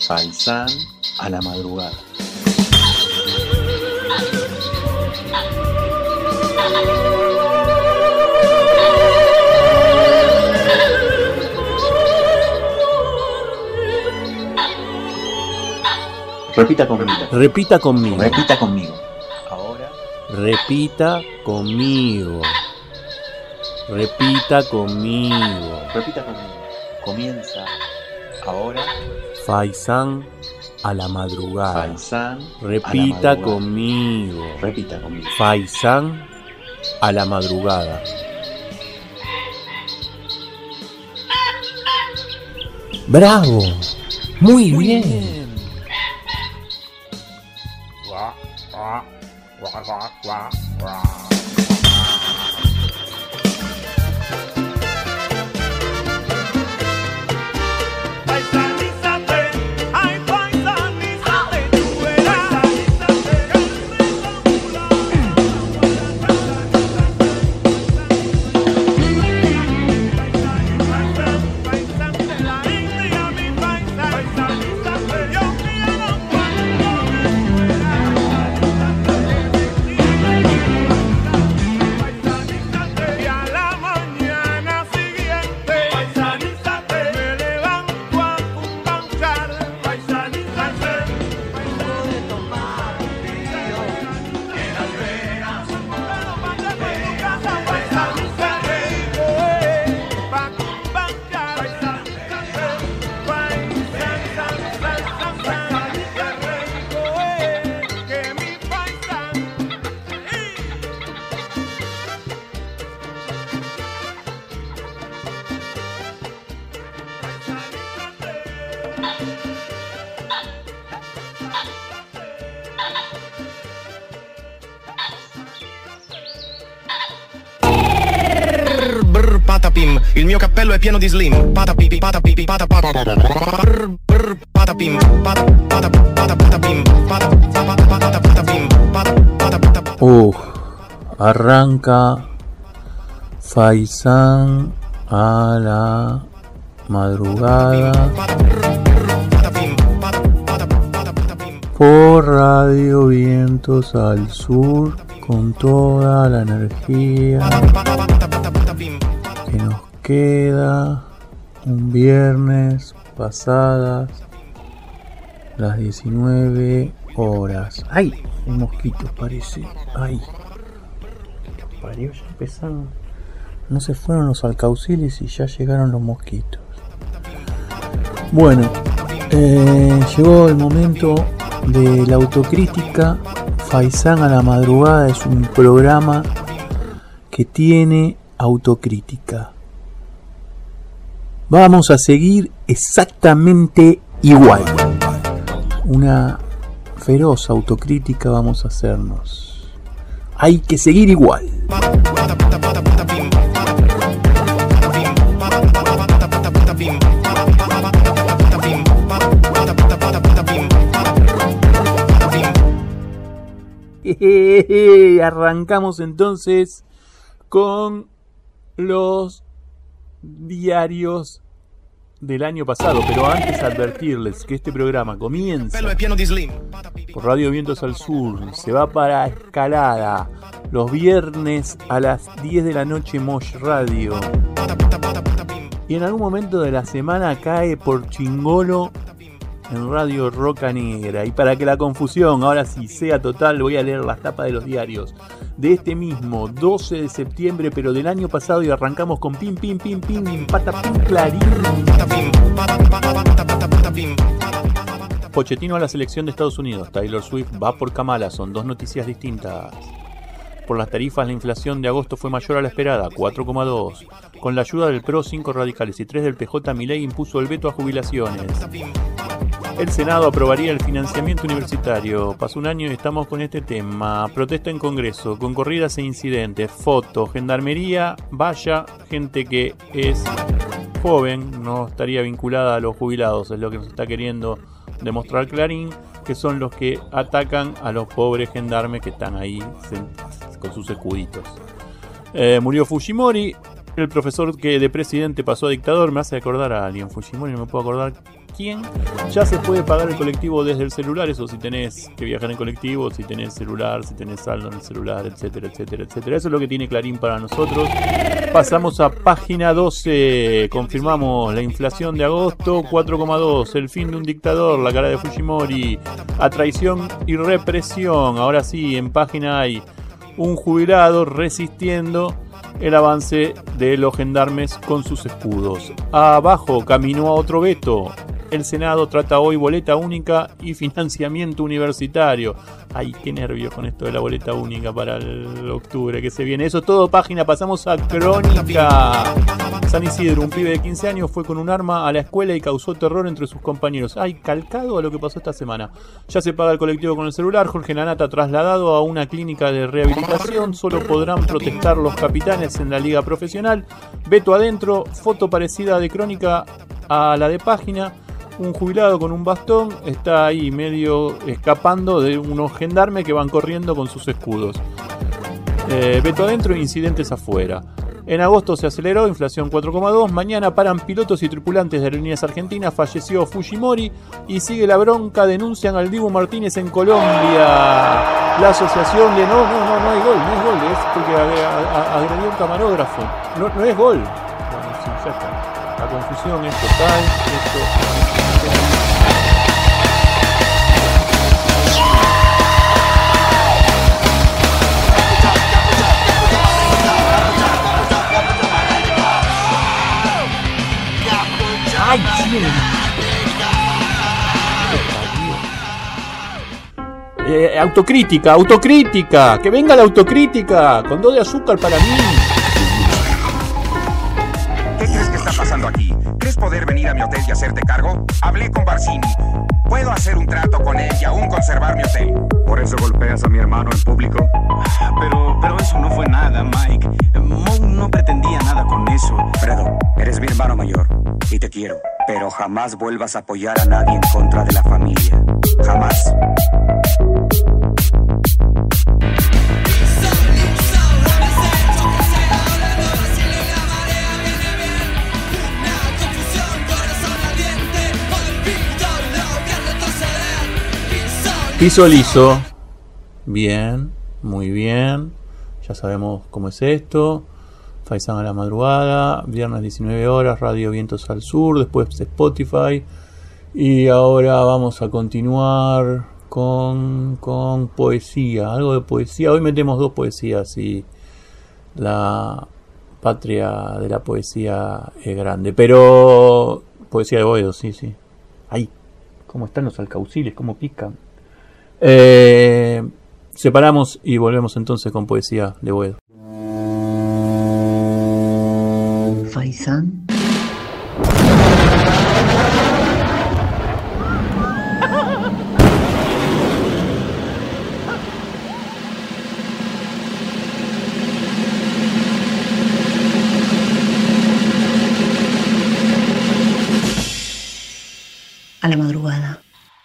Faisán a la madrugada. Repita conmigo. Repita conmigo. Repita conmigo. Ahora. Repita conmigo. Repita conmigo. Repita conmigo. Comienza ahora. Faisán a la madrugada. Faisán. Repita conmigo. Repita conmigo. Faisán a la madrugada. ¡Bravo! Muy bien. Patapim, il mio cappello è pieno di slim. Patapipi, patapipi, patapim, patapim, patapim. Arranca Faisán a la madrugada por Radio Vientos al Sur con toda la energía que nos queda. Un viernes pasadas las 19 horas. ¡Ay! Hay mosquitos, parece. ¡Ay! Parió, ya empezaron. No se fueron los alcauciles y ya llegaron los mosquitos. Bueno, llegó el momento de la autocrítica. Faisán a la madrugada es un programa que tiene autocrítica. Vamos a seguir exactamente igual. Una feroz autocrítica vamos a hacernos. Hay que seguir igual. Arrancamos entonces con los diarios del año pasado, pero antes advertirles que este programa comienza por Radio Vientos al Sur, se va para Escalada los viernes a las 10 de la noche Mosh Radio, y en algún momento de la semana cae por Chingolo en Radio Roca Negra. Y para que la confusión ahora sí sea total, voy a leer las tapas de los diarios de este mismo 12 de septiembre, pero del año pasado, y arrancamos con pim, pim, pim, pim, patapim, Clarín. Pochettino a la selección de Estados Unidos. Taylor Swift va por Kamala. Son dos noticias distintas. Por las tarifas, la inflación de agosto fue mayor a la esperada, 4,2. Con la ayuda del PRO, 5 radicales y 3 del PJ, Milei impuso el veto a jubilaciones. El Senado aprobaría el financiamiento universitario. Pasó un año y estamos con este tema. Protesta en Congreso, con corridas e incidentes, fotos, gendarmería, valla, gente que es joven, no estaría vinculada a los jubilados, es lo que nos está queriendo demostrar Clarín, que son los que atacan a los pobres gendarmes que están ahí con sus escuditos. Murió Fujimori, el profesor que de presidente pasó a dictador. Me hace acordar a alguien. Fujimori, no me puedo acordar quién. Ya se puede pagar el colectivo desde el celular, eso si tenés que viajar en colectivo, si tenés celular, si tenés saldo en el celular, etcétera, etcétera, etcétera. Eso es lo que tiene Clarín para nosotros. Pasamos a página 12. Confirmamos la inflación de agosto, 4,2. El fin de un dictador, la cara de Fujimori. A traición y represión. Ahora sí, en página hay un jubilado resistiendo el avance de los gendarmes con sus escudos. Abajo caminó a otro veto. El Senado trata hoy boleta única y financiamiento universitario. Ay, qué nervios con esto de la boleta única para el octubre que se viene. Eso es todo, página. Pasamos a crónica. San Isidro, un pibe de 15 años fue con un arma a la escuela y causó terror entre sus compañeros. Ay, calcado a lo que pasó esta semana. Ya se paga el colectivo con el celular. Jorge Lanata trasladado a una clínica de rehabilitación. Solo podrán protestar los capitanes en la liga profesional. Veto adentro. Foto parecida de crónica a la de página. Un jubilado con un bastón está ahí medio escapando de unos gendarmes que van corriendo con sus escudos. Veto adentro, incidentes afuera. En agosto se aceleró, inflación 4,2. Mañana paran pilotos y tripulantes de Aerolíneas Argentinas. Falleció Fujimori y sigue la bronca. Denuncian al Dibu Martínez en Colombia. La asociación de... No hay gol, no es gol. Es porque agredió un camarógrafo. No es gol. Bueno, sí, ya está. La confusión es total. ¡Ay, sí! Autocrítica, que venga la autocrítica, con 2 de azúcar para mí. ¿Qué crees que está pasando aquí? ¿Crees poder venir a mi hotel y hacerte cargo? Hablé con Barcini. Puedo hacer un trato con él y aún conservar mi hotel. ¿Por eso golpeas a mi hermano en público? Pero eso no fue nada, Mike. Mo no pretendía nada con eso. Fredo, eres mi hermano mayor y te quiero. Pero jamás vuelvas a apoyar a nadie en contra de la familia. Jamás. Piso liso. Bien, muy bien. Ya sabemos cómo es esto. Faisán a la madrugada. Viernes 19 horas. Radio Vientos al Sur. Después Spotify. Y ahora vamos a continuar con poesía. Algo de poesía. Hoy metemos 2 poesías y la patria de la poesía es grande. Pero poesía de Boedo, sí. Ay, cómo están los alcauciles, cómo pican. Separamos y volvemos entonces con poesía de Boedo. Faisán. A la madrugada.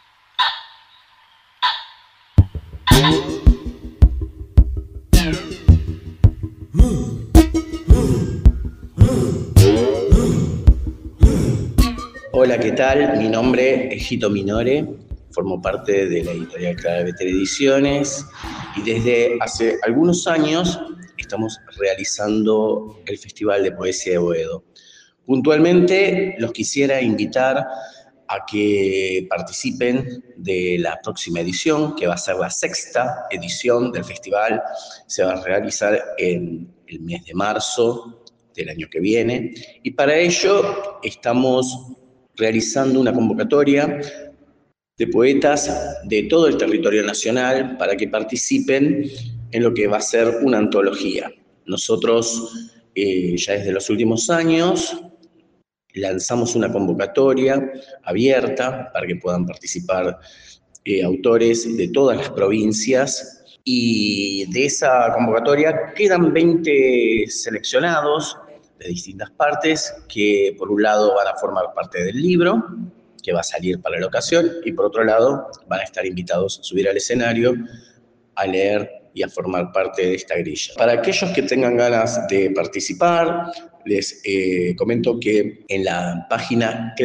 Hola, ¿qué tal? Mi nombre es Gito Minore, formo parte de la editorial Claveter Ediciones y desde hace algunos años estamos realizando el Festival de Poesía de Boedo. Puntualmente los quisiera invitar a que participen de la próxima edición, que va a ser la 6ª edición del festival. Se va a realizar en el mes de marzo del año que viene y para ello estamos realizando una convocatoria de poetas de todo el territorio nacional para que participen en lo que va a ser una antología. Nosotros ya desde los últimos años lanzamos una convocatoria abierta para que puedan participar autores de todas las provincias y de esa convocatoria quedan 20 seleccionados de distintas partes que por un lado van a formar parte del libro que va a salir para la ocasión y por otro lado van a estar invitados a subir al escenario a leer y a formar parte de esta grilla. Para aquellos que tengan ganas de participar, les comento que en la página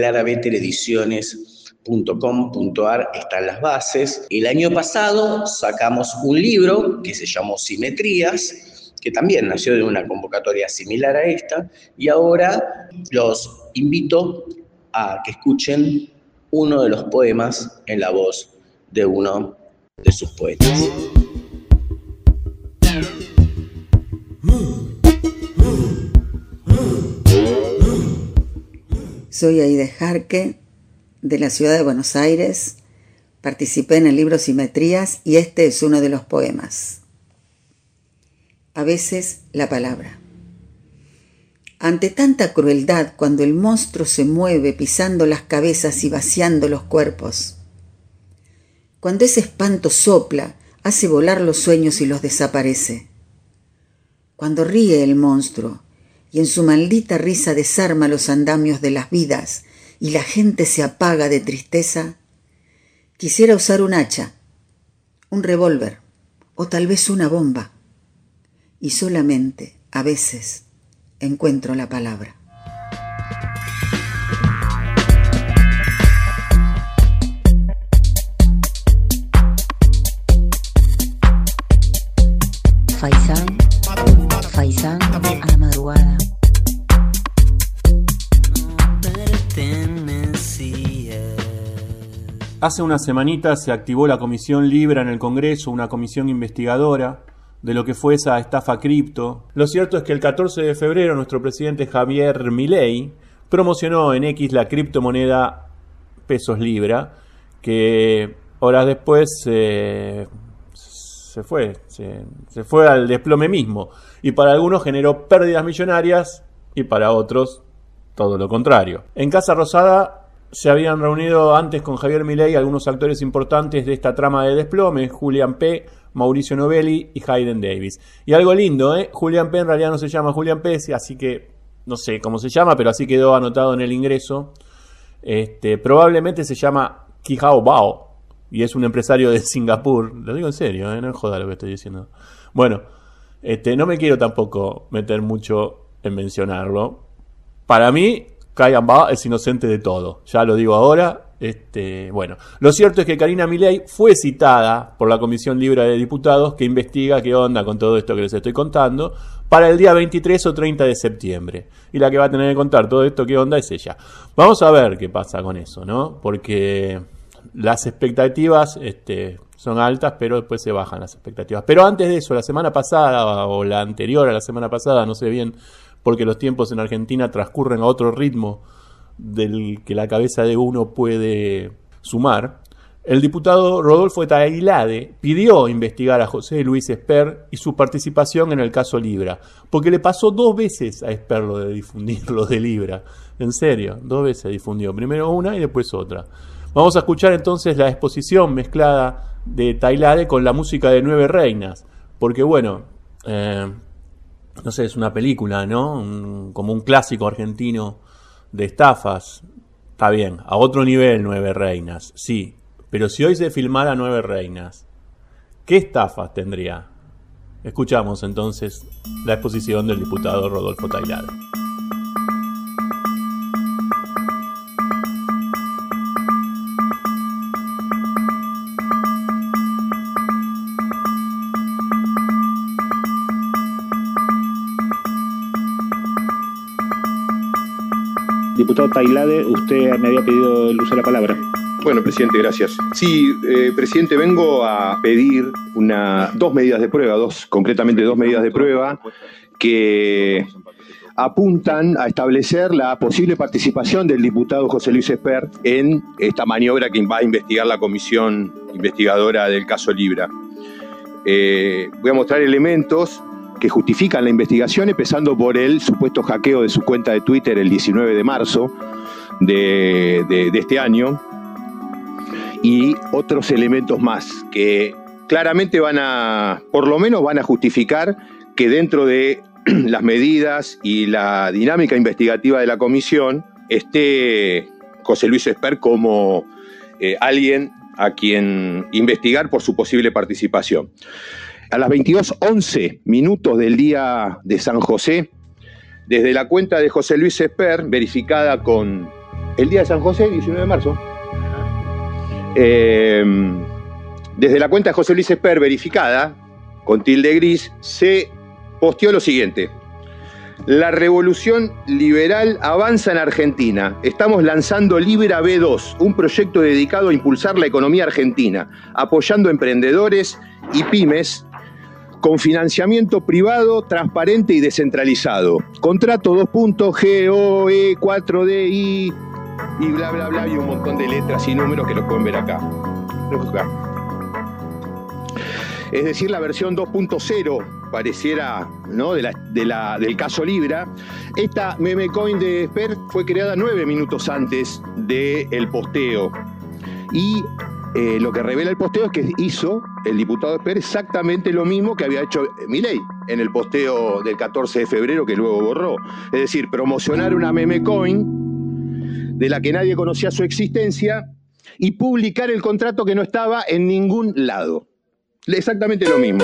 claraveterediciones.com.ar están las bases. El año pasado sacamos un libro que se llamó Simetrías, que también nació de una convocatoria similar a esta, y ahora los invito a que escuchen uno de los poemas en la voz de uno de sus poetas. Soy Aida Jarque, de la ciudad de Buenos Aires. Participé en el libro Simetrías y este es uno de los poemas. A veces la palabra. Ante tanta crueldad, cuando el monstruo se mueve pisando las cabezas y vaciando los cuerpos, cuando ese espanto sopla, hace volar los sueños y los desaparece, cuando ríe el monstruo y en su maldita risa desarma los andamios de las vidas y la gente se apaga de tristeza, quisiera usar un hacha, un revólver o tal vez una bomba, y solamente, a veces, encuentro la palabra. Faisán a la madrugada. Hace unas semanitas se activó la Comisión Libra en el Congreso, una comisión investigadora de lo que fue esa estafa cripto. Lo cierto es que el 14 de febrero nuestro presidente Javier Milei promocionó en X la criptomoneda pesos Libra, que horas después se fue al desplome mismo, y para algunos generó pérdidas millonarias y para otros todo lo contrario. En Casa Rosada se habían reunido antes con Javier Milei algunos actores importantes de esta trama de desplome: Julián P., Mauricio Novelli y Hayden Davis. Y algo lindo, Julián P. en realidad no se llama Julián P., así que no sé cómo se llama, pero así quedó anotado en el ingreso. Probablemente se llama Kihao Bao y es un empresario de Singapur. Lo digo en serio, no es joda lo que estoy diciendo. Bueno, no me quiero tampoco meter mucho en mencionarlo. Para mí, Kaiyan Bao es inocente de todo. Ya lo digo ahora. Bueno, lo cierto es que Karina Milei fue citada por la Comisión Libra de Diputados, que investiga qué onda con todo esto que les estoy contando, para el día 23 o 30 de septiembre. Y la que va a tener que contar todo esto qué onda es ella. Vamos a ver qué pasa con eso, ¿no? Porque las expectativas son altas, pero después se bajan las expectativas. Pero antes de eso, la semana pasada o la anterior a la semana pasada, no sé bien, porque los tiempos en Argentina transcurren a otro ritmo del que la cabeza de uno puede sumar, el diputado Rodolfo Tailade pidió investigar a José Luis Esper y su participación en el caso Libra, porque le pasó 2 veces a Esper lo de difundir lo de Libra. En serio, 2 veces difundió, primero una y después otra. Vamos a escuchar entonces la exposición mezclada de Tailade con la música de 9 Reinas, porque bueno, no sé, es una película, ¿no? Como un clásico argentino de estafas. Está bien, a otro nivel 9 Reinas, sí, pero si hoy se filmara 9 Reinas, ¿qué estafas tendría? Escuchamos entonces la exposición del diputado Rodolfo Tailade. Diputado Tailade, usted me había pedido el uso de la palabra. Bueno, presidente, gracias. Sí, presidente, vengo a pedir 2 medidas de prueba, concretamente 2 medidas de prueba que apuntan a establecer la posible participación del diputado José Luis Esper en esta maniobra que va a investigar la comisión investigadora del caso Libra. Voy a mostrar elementos que justifican la investigación, empezando por el supuesto hackeo de su cuenta de Twitter el 19 de marzo de este año, y otros elementos más que claramente por lo menos van a justificar que dentro de las medidas y la dinámica investigativa de la comisión esté José Luis Esper como alguien a quien investigar por su posible participación. A las 22:11 del día de San José, desde la cuenta de José Luis Esper, verificada con el día de San José, 19 de marzo. Desde la cuenta de José Luis Esper, verificada con tilde gris, se posteó lo siguiente: la revolución liberal avanza en Argentina. Estamos lanzando Libra B2, un proyecto dedicado a impulsar la economía argentina, apoyando emprendedores y pymes con financiamiento privado, transparente y descentralizado. Contrato 2.GOE4DI y bla, bla, bla, y un montón de letras y números que los pueden ver acá. Es decir, la versión 2.0 pareciera, ¿no?, del caso Libra. Esta meme coin de Esper fue creada 9 minutos antes del posteo. Y lo que revela el posteo es que hizo el diputado Esper exactamente lo mismo que había hecho Milei en el posteo del 14 de febrero que luego borró. Es decir, promocionar una meme coin de la que nadie conocía su existencia y publicar el contrato que no estaba en ningún lado. Exactamente lo mismo.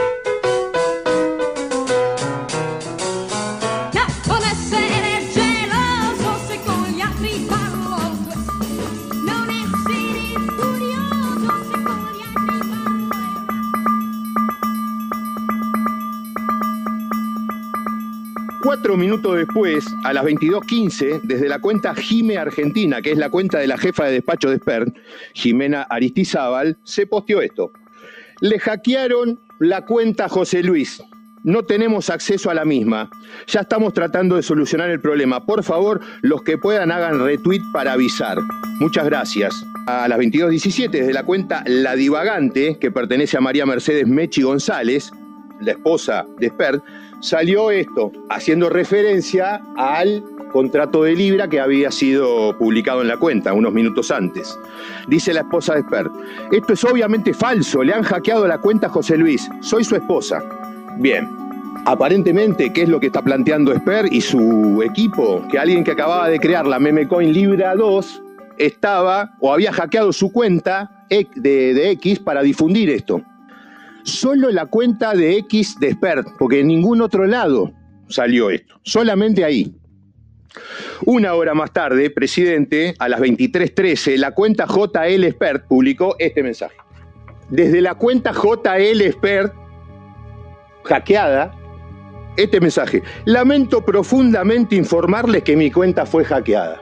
Cuatro minutos después, a las 22:15, desde la cuenta Jime Argentina, que es la cuenta de la jefa de despacho de Esper, Jimena Aristizábal, se posteó esto: le hackearon la cuenta a José Luis. No tenemos acceso a la misma. Ya estamos tratando de solucionar el problema. Por favor, los que puedan hagan retweet para avisar. Muchas gracias. A las 22:17, desde la cuenta La Divagante, que pertenece a María Mercedes Mechi González, la esposa de Esper, salió esto, haciendo referencia al contrato de Libra que había sido publicado en la cuenta unos minutos antes. Dice la esposa de Esper: esto es obviamente falso, le han hackeado la cuenta a José Luis, soy su esposa. Bien, aparentemente, ¿qué es lo que está planteando Esper y su equipo? Que alguien que acababa de crear la meme coin Libra 2 estaba o había hackeado su cuenta de X para difundir esto. Solo la cuenta de X de Esper, porque en ningún otro lado salió esto, solamente ahí. Una hora más tarde, presidente, a las 23:13, la cuenta JL Esper publicó este mensaje. Desde la cuenta JL Esper, hackeada, este mensaje: lamento profundamente informarles que mi cuenta fue hackeada.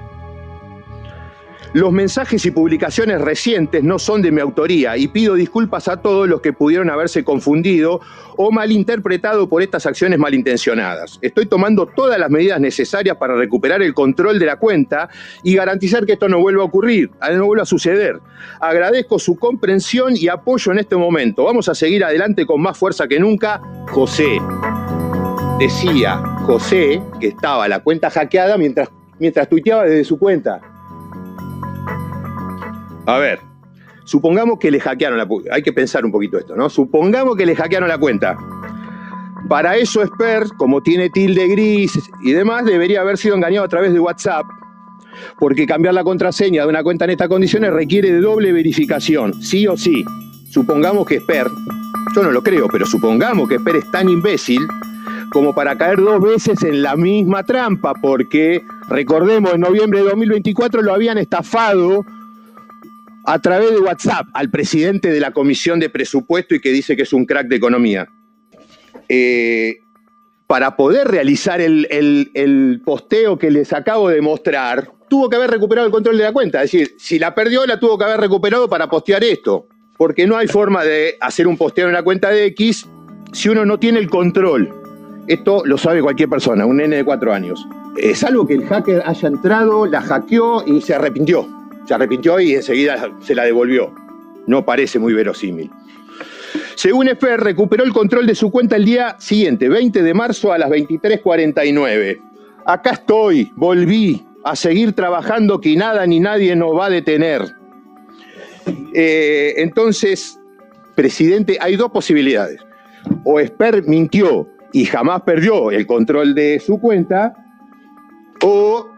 Los mensajes y publicaciones recientes no son de mi autoría y pido disculpas a todos los que pudieron haberse confundido o malinterpretado por estas acciones malintencionadas. Estoy tomando todas las medidas necesarias para recuperar el control de la cuenta y garantizar que esto no vuelva a ocurrir, no vuelva a suceder. Agradezco su comprensión y apoyo en este momento. Vamos a seguir adelante con más fuerza que nunca. José. Decía José que estaba la cuenta hackeada mientras tuiteaba desde su cuenta. A ver, supongamos que le hackearon hay que pensar un poquito esto, ¿no? Supongamos que le hackearon la cuenta. Para eso Esper, como tiene tilde gris y demás, debería haber sido engañado a través de WhatsApp, porque cambiar la contraseña de una cuenta en estas condiciones requiere de doble verificación, sí o sí. Supongamos que Esper, yo no lo creo, pero supongamos que Esper es tan imbécil como para caer 2 veces en la misma trampa, porque, recordemos, en noviembre de 2024 lo habían estafado a través de WhatsApp al presidente de la Comisión de Presupuesto y que dice que es un crack de economía. Para poder realizar el posteo que les acabo de mostrar, tuvo que haber recuperado el control de la cuenta. Es decir, si la perdió, la tuvo que haber recuperado para postear esto. Porque no hay forma de hacer un posteo en la cuenta de X si uno no tiene el control. Esto lo sabe cualquier persona, un nene de 4 años. Salvo que el hacker haya entrado, la hackeó y se arrepintió. Se arrepintió y enseguida se la devolvió. No parece muy verosímil. Según Esper, recuperó el control de su cuenta el día siguiente, 20 de marzo a las 23:49. Acá estoy, volví a seguir trabajando que nada ni nadie nos va a detener. Entonces, presidente, hay 2 posibilidades. O Esper mintió y jamás perdió el control de su cuenta, o...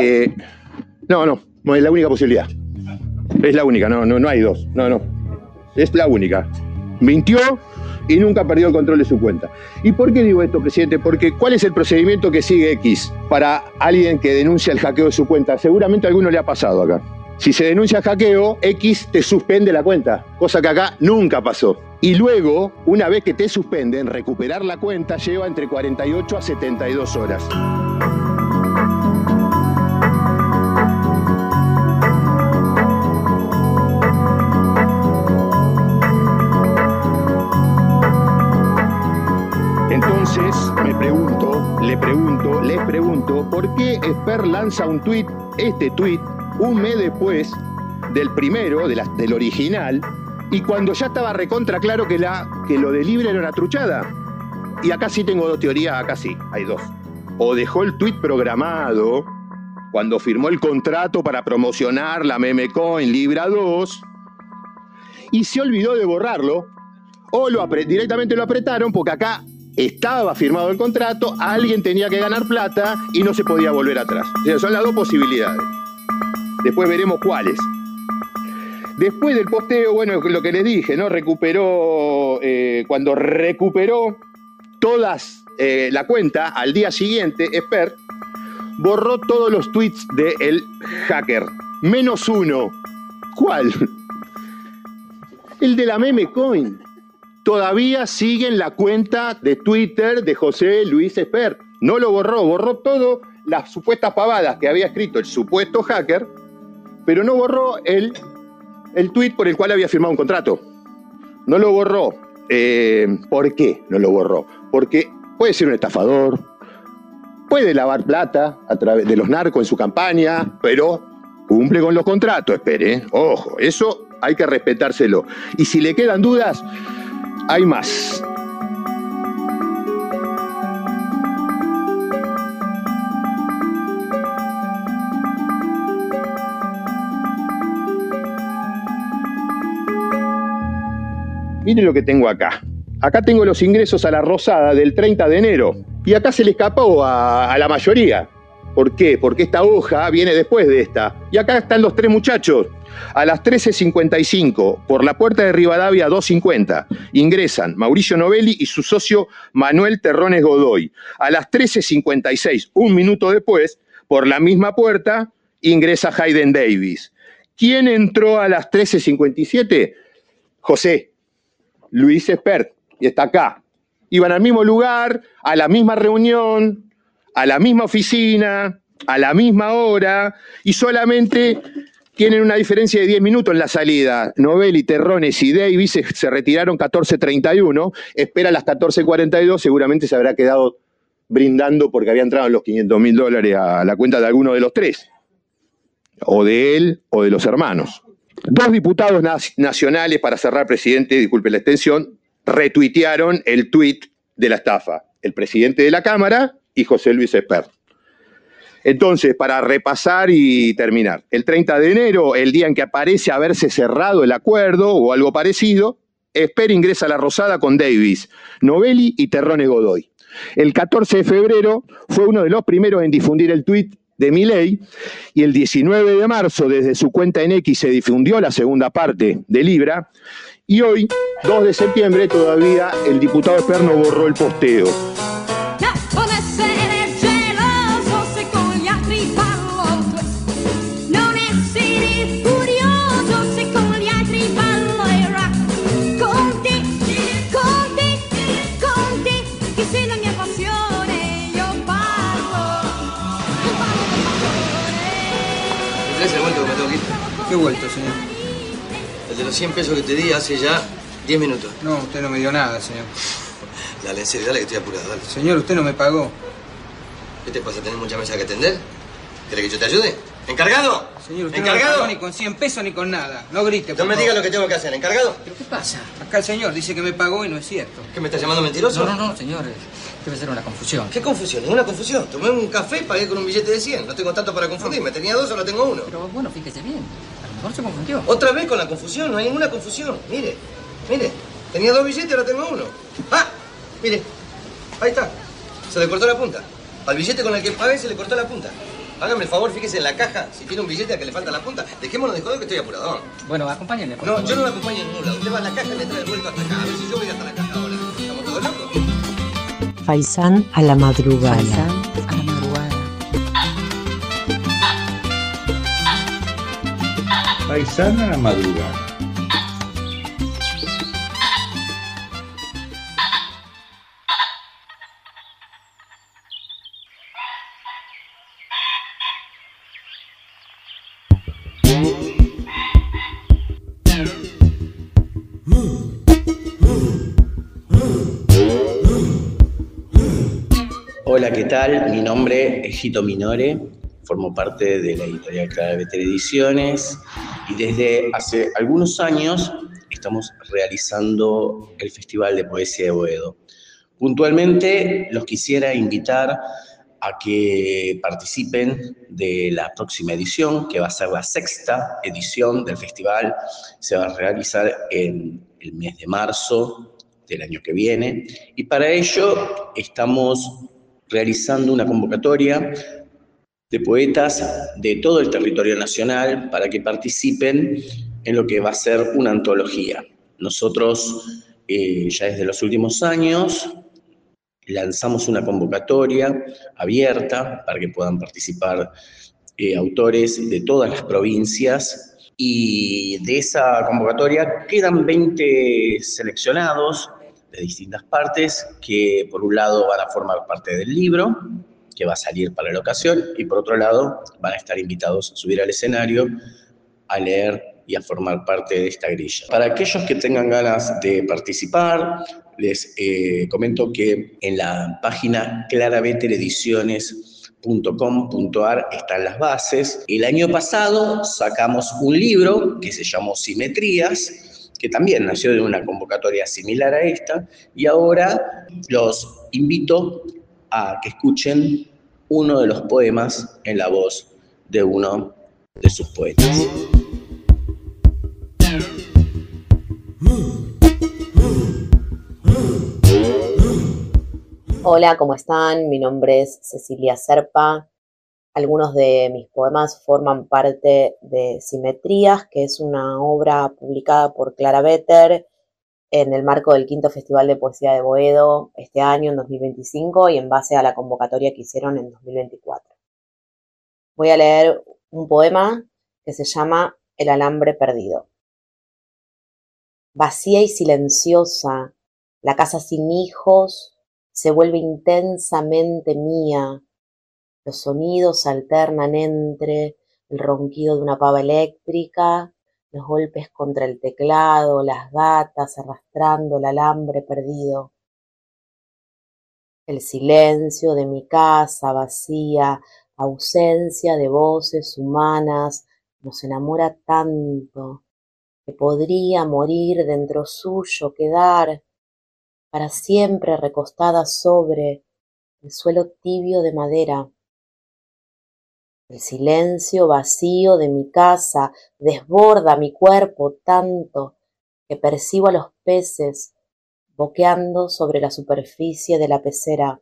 No, es la única posibilidad. Es la única, no hay 2. No. Es la única. mintió y nunca perdió el control de su cuenta. ¿Y por qué digo esto, presidente? Porque ¿cuál es el procedimiento que sigue X para alguien que denuncia el hackeo de su cuenta? Seguramente a alguno le ha pasado acá. Si se denuncia hackeo, X te suspende la cuenta, cosa que acá nunca pasó. Y luego, una vez que te suspenden, recuperar la cuenta lleva entre 48 a 72 horas. Entonces, les pregunto, ¿por qué Esper lanza un tuit, un mes después del primero, del original, y cuando ya estaba recontra claro que lo de Libre era una truchada? Y acá sí tengo dos teorías, acá sí, hay dos. O dejó el tuit programado cuando firmó el contrato para promocionar la meme coin Libra 2 y se olvidó de borrarlo, o directamente lo apretaron porque acá estaba firmado el contrato, alguien tenía que ganar plata y no se podía volver atrás. O sea, son las dos posibilidades. Después veremos cuáles. Después del posteo, bueno, lo que les dije, ¿no? Cuando recuperó todas la cuenta, al día siguiente, Esper borró todos los tweets del hacker. Menos uno. ¿Cuál? El de la meme coin. Todavía sigue en la cuenta de Twitter de José Luis Esper. No lo borró todo las supuestas pavadas que había escrito el supuesto hacker, pero no borró el tweet por el cual había firmado un contrato. No lo borró. ¿Por qué no lo borró? Porque puede ser un estafador, puede lavar plata a través de los narcos en su campaña, pero cumple con los contratos, espere. Ojo, eso hay que respetárselo. Y si le quedan dudas, hay más. Miren lo que tengo acá. Acá tengo los ingresos a la Rosada del 30 de enero. Y acá se le escapó a la mayoría. ¿Por qué? Porque esta hoja viene después de esta. Y acá están los tres muchachos. A las 13:55, por la puerta de Rivadavia 250, ingresan Mauricio Novelli y su socio Manuel Terrones Godoy. A las 13:56, un minuto después, por la misma puerta, ingresa Hayden Davis. ¿Quién entró a las 13:57? José Luis Esper, y está acá. Iban al mismo lugar, a la misma reunión, a la misma oficina, a la misma hora, y solamente tienen una diferencia de 10 minutos en la salida. Novelli, Terrones y Davis se retiraron 14:31, espera a las 14:42, seguramente se habrá quedado brindando porque había entrado los $500.000 a la cuenta de alguno de los tres, o de él o de los hermanos. Dos diputados nacionales, para cerrar, presidente, disculpe la extensión, retuitearon el tuit de la estafa. El presidente de la Cámara y José Luis Esper. Entonces, para repasar y terminar, el 30 de enero, el día en que aparece haberse cerrado el acuerdo o algo parecido, Esper ingresa a la Rosada con Davis, Novelli y Terrones Godoy. El 14 de febrero fue uno de los primeros en difundir el tuit de Milei, y el 19 de marzo, desde su cuenta en X, se difundió la segunda parte de Libra, y hoy, 2 de septiembre, todavía el diputado Esper no borró el posteo. ¿Qué vuelto, señor? El de los 100 pesos que te di hace ya 10 minutos. No, usted no me dio nada, señor. Dale, en serio, dale que estoy apurado, dale. Señor, usted no me pagó. ¿Qué te pasa? ¿Tenés mucha mesa que atender? ¿Querés que yo te ayude? ¿Encargado? Señor, usted ¿Encargado? no me pagó ni con 100 pesos ni con nada. No grite, No me digas lo que tengo que hacer. ¿Encargado? ¿Pero qué pasa? Acá el señor dice que me pagó y no es cierto. ¿Qué, me estás llamando mentiroso? No, señor. Debe ser una confusión. ¿Qué confusión? Ninguna confusión. Tomé un café y pagué con un billete de 100. No tengo tanto para confundirme. Tenía 2, solo tengo 1. Pero bueno, fíjese bien. A lo mejor se confundió. Otra vez con la confusión. No hay ninguna confusión. Mire. Tenía 2 billetes, ahora tengo 1. ¡Ah! Mire. Ahí está. Se le cortó la punta. Al billete con el que pagué se le cortó la punta. Hágame el favor, fíjese en la caja. Si tiene un billete al que le falta la punta, dejémonos de joder que estoy apuradón. Bueno, acompáñenme. por No, favor. yo no la acompaño en ningún lado. Usted va a la caja y le trae el vuelto hasta acá. A ver si yo voy hasta la caja ahora. ¿Estamos todos locos? Faisán a la madrugada. Faisán a la madrugada. Faisán a la madrugada. Hola, ¿qué tal? Mi nombre es Hito Minore, formo parte de la editorial Claraveter Ediciones y desde hace algunos años estamos realizando el Festival de Poesía de Boedo. Puntualmente los quisiera invitar a que participen de la próxima edición, que va a ser la 6ª edición del festival. Se va a realizar en el mes de marzo del año que viene y para ello estamos realizando una convocatoria de poetas de todo el territorio nacional para que participen en lo que va a ser una antología. Nosotros ya desde los últimos años lanzamos una convocatoria abierta para que puedan participar autores de todas las provincias y de esa convocatoria quedan 20 seleccionados de distintas partes que por un lado van a formar parte del libro que va a salir para la ocasión y por otro lado van a estar invitados a subir al escenario a leer y a formar parte de esta grilla. Para aquellos que tengan ganas de participar, les comento que en la página claraveterediciones.com.ar están las bases. El año pasado sacamos un libro que se llamó Simetrías, que también nació de una convocatoria similar a esta, y ahora los invito a que escuchen uno de los poemas en la voz de uno de sus poetas. Hola, ¿cómo están? Mi nombre es Cecilia Serpa. Algunos de mis poemas forman parte de Simetrías, que es una obra publicada por Claraveter en el marco del 5º Festival de Poesía de Boedo este año, en 2025, y en base a la convocatoria que hicieron en 2024. Voy a leer un poema que se llama El alambre perdido. Vacía y silenciosa, la casa sin hijos se vuelve intensamente mía. Los sonidos alternan entre el ronquido de una pava eléctrica, los golpes contra el teclado, las gatas arrastrando el alambre perdido. El silencio de mi casa vacía, ausencia de voces humanas, nos enamora tanto que podría morir dentro suyo, quedar para siempre recostada sobre el suelo tibio de madera. El silencio vacío de mi casa desborda mi cuerpo tanto que percibo a los peces boqueando sobre la superficie de la pecera.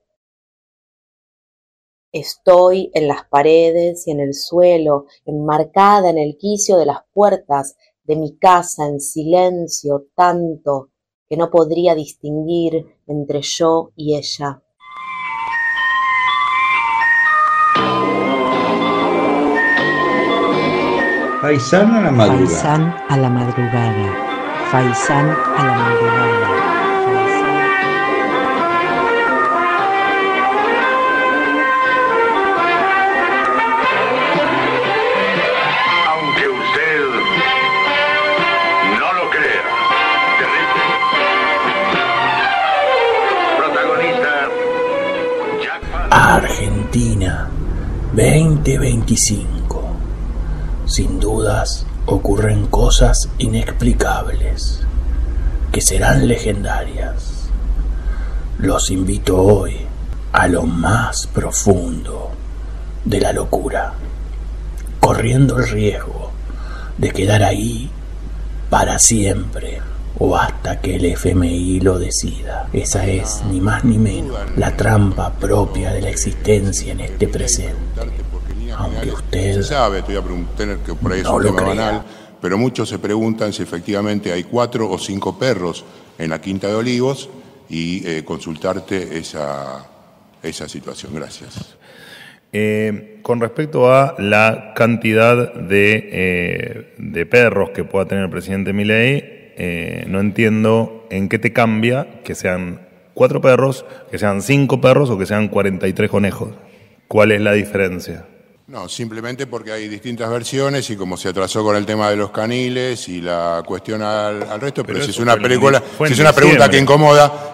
Estoy en las paredes y en el suelo, enmarcada en el quicio de las puertas de mi casa en silencio tanto que no podría distinguir entre yo y ella. Faisán a la madrugada. Faisán a la madrugada. Faisán a la madrugada. Aunque usted no lo crea, terrible. Protagonista Jack Argentina 2025. Sin dudas ocurren cosas inexplicables que serán legendarias. Los invito hoy a lo más profundo de la locura, corriendo el riesgo de quedar ahí para siempre o hasta que el FMI lo decida. Esa es, ni más ni menos, la trampa propia de la existencia en este presente. Aunque usted se sabe, estoy a tener que por ahí es un tema banal, pero muchos se preguntan si efectivamente hay 4 o 5 perros en la Quinta de Olivos y consultarte esa situación. Gracias. Con respecto a la cantidad de perros que pueda tener el presidente Milei, no entiendo en qué te cambia que sean 4 perros, que sean 5 perros o que sean 43 conejos. ¿Cuál es la diferencia? No, simplemente porque hay distintas versiones y como se atrasó con el tema de los caniles y la cuestión al resto, pero si es una película, si es una pregunta que incomoda,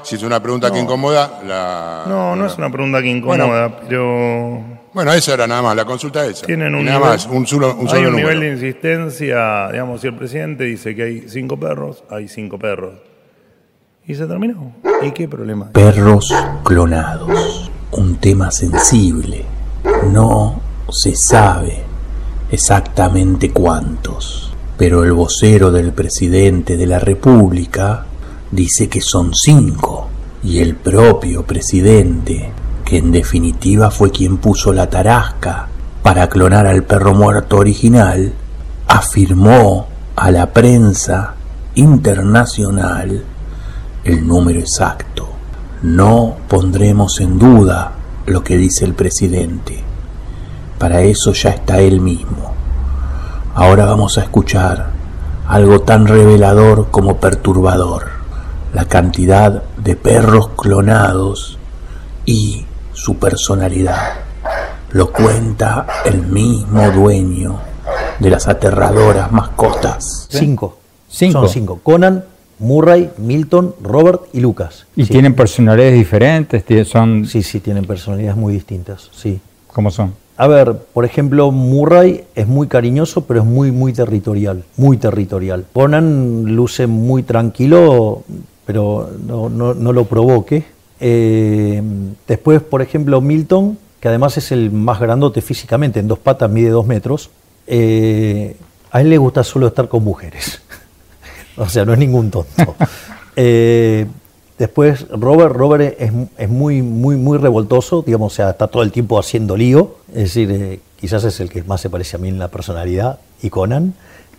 No es una pregunta que incomoda, pero... Bueno, esa era nada más, la consulta esa. Tienen un nada nivel, más, un solo hay un número. nivel de insistencia, digamos, si el presidente dice que hay 5 perros, hay 5 perros. Y se terminó. ¿Y qué problema hay? Perros clonados, un tema sensible. No se sabe exactamente cuántos, pero el vocero del presidente de la República dice que son 5, y el propio presidente, que en definitiva fue quien puso la tarasca para clonar al perro muerto original, afirmó a la prensa internacional el número exacto. No pondremos en duda lo que dice el presidente. Para eso ya está él mismo. Ahora vamos a escuchar algo tan revelador como perturbador: la cantidad de perros clonados y su personalidad. Lo cuenta el mismo dueño de las aterradoras mascotas. 5. Son 5. Conan, Murray, Milton, Robert y Lucas. ¿Y tienen personalidades diferentes? Sí, tienen personalidades muy distintas, sí. ¿Cómo son? A ver, por ejemplo, Murray es muy cariñoso, pero es muy territorial, muy territorial. Conan luce muy tranquilo, pero no lo provoque. Después, por ejemplo, Milton, que además es el más grandote físicamente, en 2 patas mide 2 metros, a él le gusta solo estar con mujeres. O sea, no es ningún tonto. Después Robert es muy revoltoso, digamos, o sea, está todo el tiempo haciendo lío, es decir, quizás es el que más se parece a mí en la personalidad, y Conan.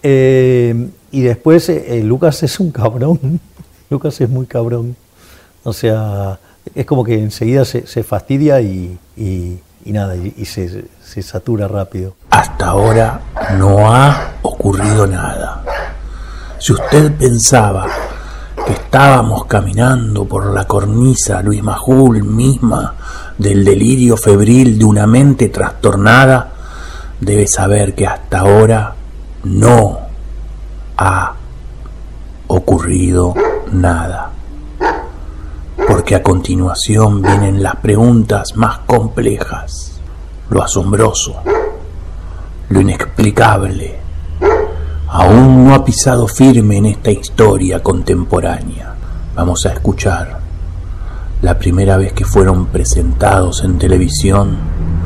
Y después Lucas es un cabrón, Lucas es muy cabrón, o sea, es como que enseguida se fastidia y nada, y se satura rápido. Hasta ahora no ha ocurrido nada. Si usted pensaba que estábamos caminando por la cornisa Luis Majul misma del delirio febril de una mente trastornada, debe saber que hasta ahora no ha ocurrido nada. Porque a continuación vienen las preguntas más complejas, lo asombroso, lo inexplicable. Aún no ha pisado firme en esta historia contemporánea. Vamos a escuchar la primera vez que fueron presentados en televisión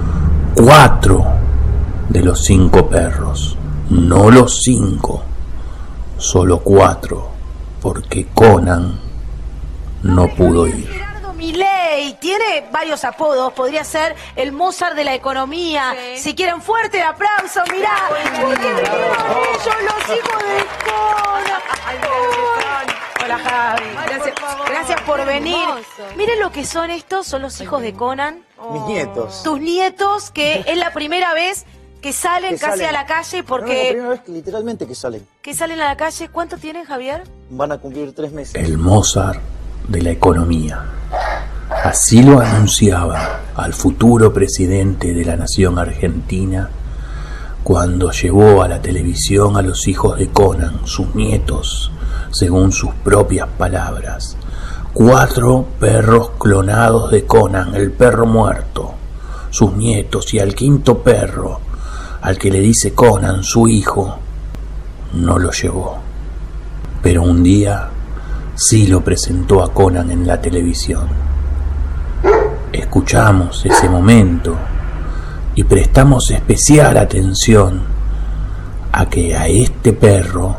4 de los 5 perros. No los 5, solo 4, porque Conan no pudo ir. Milei tiene varios apodos, podría ser el Mozart de la economía. Sí. Si quieren fuerte el aplauso, mirá, porque vinieron ellos, los hijos de Conan. Hola Javi, gracias por venir. Miren lo que son estos, son los hijos de Conan. Mis nietos. Tus nietos, que es la primera vez que salen casi a la calle porque... No, la primera vez que literalmente que salen. ¿Que salen a la calle? ¿Cuánto tienen, Javier? Van a cumplir 3 meses. El Mozart de la economía. Así lo anunciaba al futuro presidente de la nación argentina cuando llevó a la televisión a los hijos de Conan, sus nietos, según sus propias palabras. 4 perros clonados de Conan, el perro muerto, sus nietos, y al 5.º perro, al que le dice Conan, su hijo, no lo llevó. Pero un día sí lo presentó a Conan en la televisión. Escuchamos ese momento y prestamos especial atención a que a este perro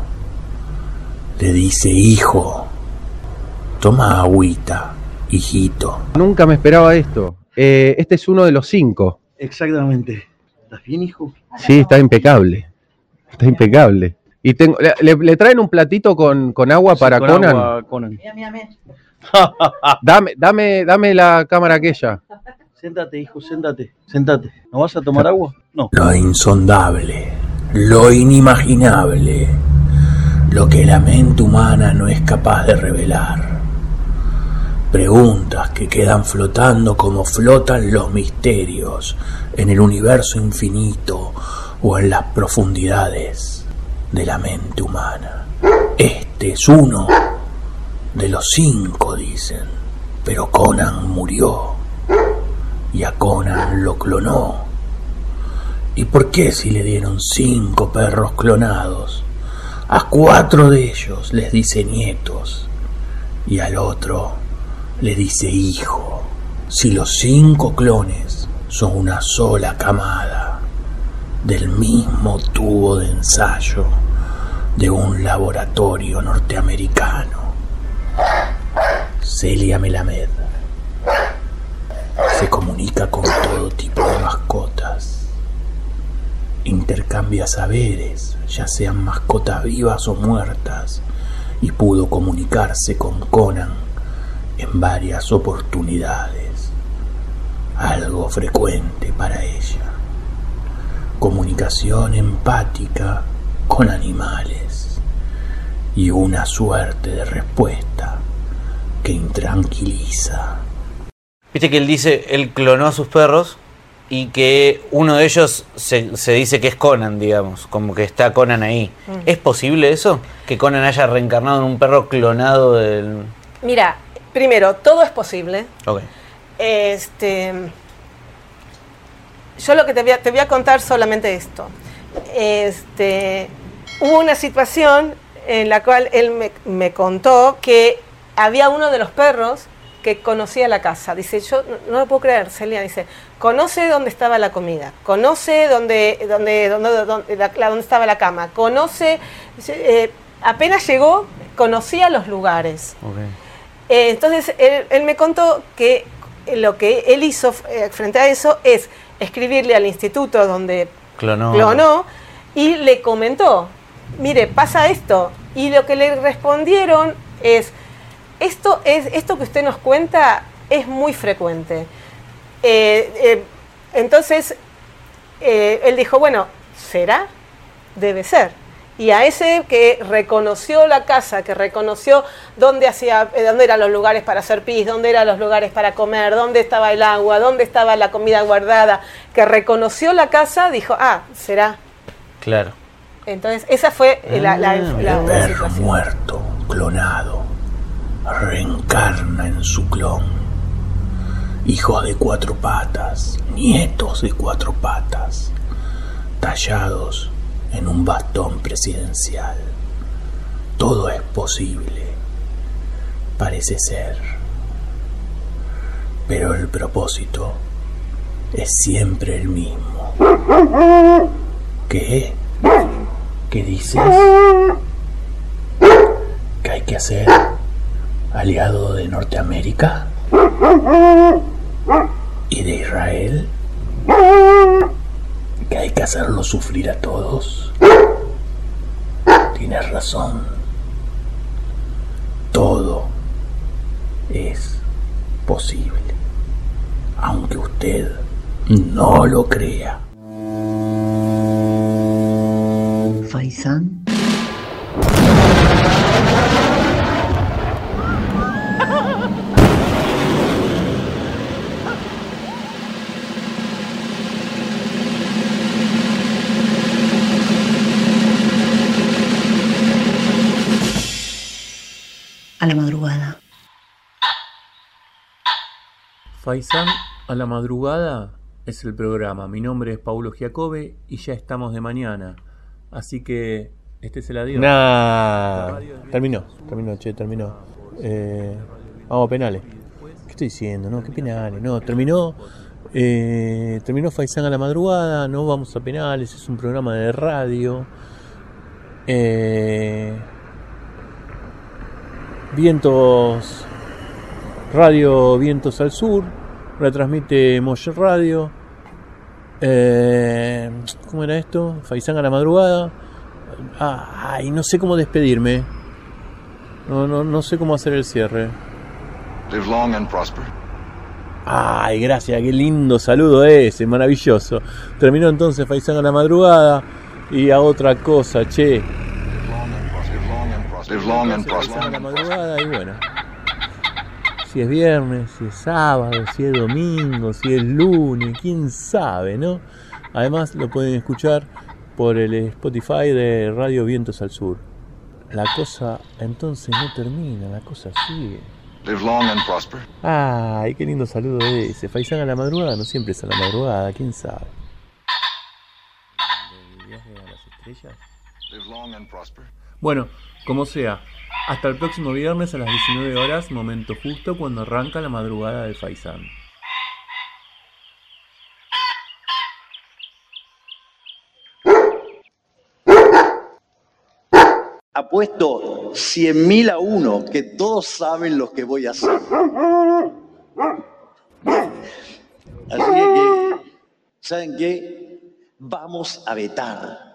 le dice: hijo, toma agüita, hijito. Nunca me esperaba esto. Este es uno de los 5. Exactamente. ¿Estás bien, hijo? Sí, está impecable. Está impecable. Y tengo, le traen un platito con agua para con Conan. Agua, Conan. Dame la cámara aquella. Séntate, hijo, séntate. ¿No vas a tomar agua? No. Lo insondable, lo inimaginable, lo que la mente humana no es capaz de revelar. Preguntas que quedan flotando como flotan los misterios en el universo infinito o en las profundidades de la mente humana. Este es uno de los 5, dicen, pero Conan murió y a Conan lo clonó. ¿Y por qué si le dieron 5 perros clonados, a 4 de ellos les dice nietos y al otro le dice hijo? Si los 5 clones son una sola camada del mismo tubo de ensayo de un laboratorio norteamericano. Celia Melamed se comunica con todo tipo de mascotas, intercambia saberes, ya sean mascotas vivas o muertas, y pudo comunicarse con Conan en varias oportunidades, algo frecuente para ella. Comunicación empática con animales y una suerte de respuesta que intranquiliza. Viste que él clonó a sus perros y que uno de ellos se dice que es Conan, digamos, como que está Conan ahí. ¿Es posible eso? ¿Que Conan haya reencarnado en un perro clonado del...? Mira, primero, todo es posible. Ok. Yo lo que te voy a contar solamente esto. Hubo una situación en la cual él me contó que había uno de los perros que conocía la casa. Dice, yo no lo puedo creer, Celia. Dice, conoce dónde estaba la comida, conoce dónde estaba la cama, conoce, apenas llegó, conocía los lugares. Okay. Entonces, él me contó que lo que él hizo frente a eso es escribirle al instituto donde clonó y le comentó, mire, pasa esto. Y lo que le respondieron es, esto que usted nos cuenta es muy frecuente. Entonces, él dijo, bueno, ¿será? Debe ser. Y a ese que reconoció la casa, que reconoció dónde eran los lugares para hacer pis, dónde eran los lugares para comer, dónde estaba el agua, dónde estaba la comida guardada, que reconoció la casa, dijo, será. Claro. Entonces, esa fue la perro situación. Muerto, clonado, reencarna en su clon. Hijos de 4 patas, nietos de 4 patas, tallados en un bastón presidencial. Todo es posible, parece ser, pero el propósito es siempre el mismo. ¿Qué? ¿Qué dices? ¿Que hay que hacer aliado de Norteamérica? ¿Y de Israel? ¿Que hay que hacerlo sufrir a todos? Tienes razón. Todo es posible, aunque usted no lo crea. Faisán. A la madrugada. Faisán a la madrugada es el programa. Mi nombre es Paulo Giacobbe y ya estamos de mañana. Así que este es el adiós. Terminó. Vamos a penales. ¿Qué estoy diciendo? No, ¿qué penales? No, terminó Faisán a la madrugada. No vamos a penales. Es un programa de radio. Radio Vientos al Sur, retransmite Moller Radio. ¿Cómo era esto? Faisán a la madrugada. Ay, no sé cómo despedirme. No sé cómo hacer el cierre. Live long and prosper. Ay, gracias, qué lindo saludo ese, maravilloso. Terminó entonces Faisán a la madrugada y a otra cosa, che. Live long and prosper. Faisán a la madrugada y bueno. Si es viernes, si es sábado, si es domingo, si es lunes, quién sabe, ¿no? Además lo pueden escuchar por el Spotify de Radio Vientos al Sur. La cosa entonces no termina, la cosa sigue. Live long and prosper. Ay, qué lindo saludo ese. Faisán a la madrugada, no siempre es a la madrugada, quién sabe. ¿El viaje a las estrellas? Live long and prosper. Bueno, como sea, hasta el próximo viernes a las 19 horas, momento justo cuando arranca la madrugada de Faisán. Apuesto 100.000 a 1 que todos saben lo que voy a hacer. Así que, ¿saben qué? Vamos a vetar.